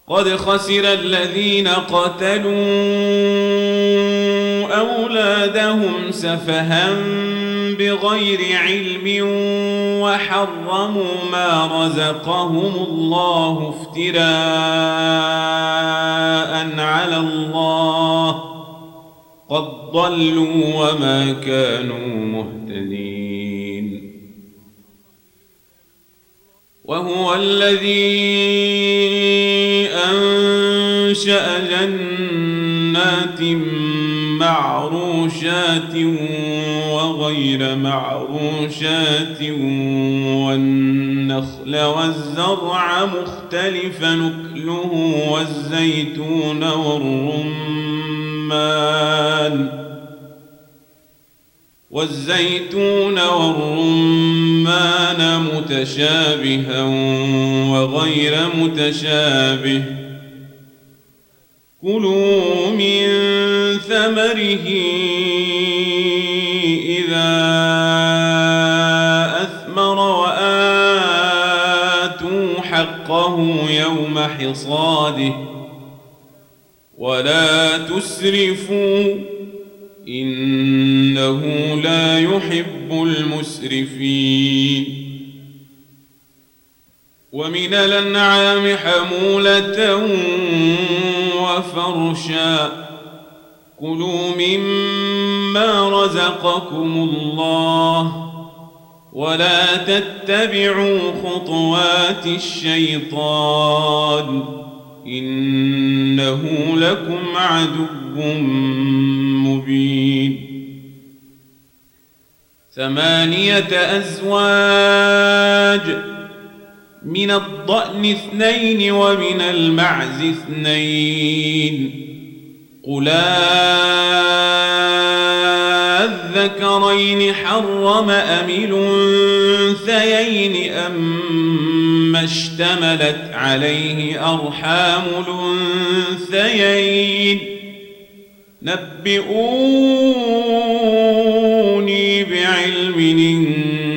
قد خسر الذين قتلوا أولادهم سفها بغير علم وحرموا ما رزقهم الله افتراء على الله قد ضلوا وما كانوا مهتدين. وهو الذي أنشأ جنات معروشات وغير معروشات والنخل والزرع مختلفا نكله والزيتون والرمان متشابها وغير متشابه كلوا من ثمره إذا أثمر وآتوا حقه يوم حصاده ولا تسرفوا إنه لا يحب المسرفين. ومن الأنعام حمولة وفرشا كلوا مما رزقكم الله ولا تتبعوا خطوات الشيطان إنه لكم عدو مبين. 8 أزواج من الضأن 2 ومن المعز 2 قل الذكرين حرم أم الأنثيين أما اشتملت عليه أرحام الأنثيين نبئوني بعلم إن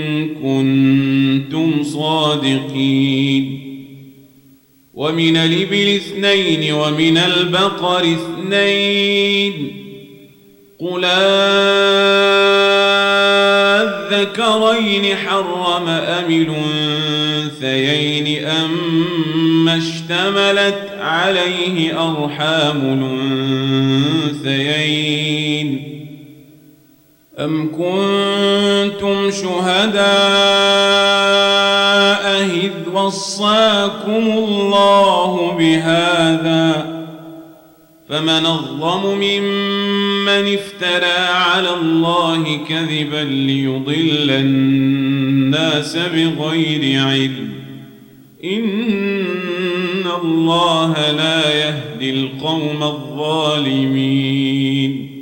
كنتم صادقين. ومن الإبل 2 ومن البقر 2 قل الذكرين حرم أم الأنثيين أما اشتملت عليه أرحام الأنثيين أم كنتم شهداء إذ وصاكم الله بهذا فمن أظلم ممن افترى على الله كذبا ليضل الناس بغير علم إن الله لا يهدي القوم الظالمين.